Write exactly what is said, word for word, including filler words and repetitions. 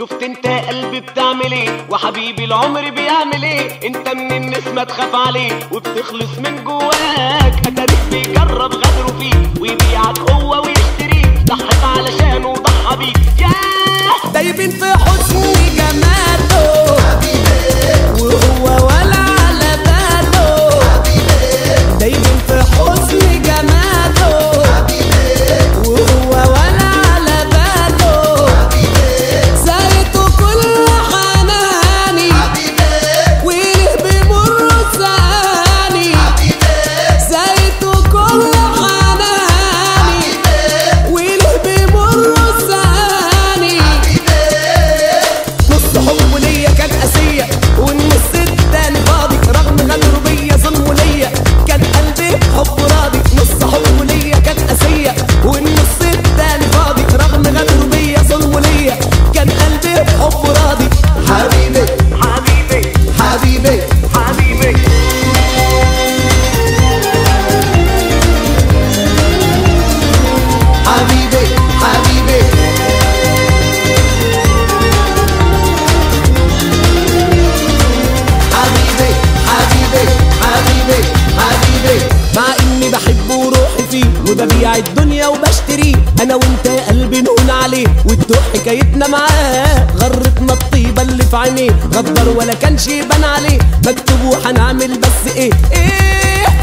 شفت انت يا قلبي بتعمل ايه، وحبيبي العمر بيعمل ايه. انت من الناس ما تخاف عليه وبتخلص من جواك، اتاريك بيجرب غدره فيك ويبيعك هو ويشتريك. ضحت علشانه وضحى بيك ياه، دايبين في حسن جماله حبيبي، وهو ولا على باله حبيبي. دايبين في حسن جماله حبيبي، وهو ولا على باله حبيبي. زايته كل حناني حبيبي، وله بيمر ثاني حبيبي. زايته كل حناني حبيبي، وله بيمر ثاني حبيبي. نص حبه ليا كان قاسية، والنص التاني فاضي رغم غدره بيا ظلمه ليا. كان قلبي حب راضي، نص حبه ليا كان قاسية، والنص التاني فاضي رغم غدره بيا ظلمه ليا. كان قلبي حب راضي حبيبي حبيبي حبيبي حبيبي. حبيبي حبيبي. حبيبي حبيبي حبيبي حبيبي. مع اني بحبه وروحي فيه وببيع الدنيا وبشتريه، انا وانت يا قلبي نقول عليه وتدوق حكايتنا معاه. غرتنا الطيبه اللي في عينيه، غدر ولا كانش يبان عليه. مكتوب وهنعمل بس ايه ايه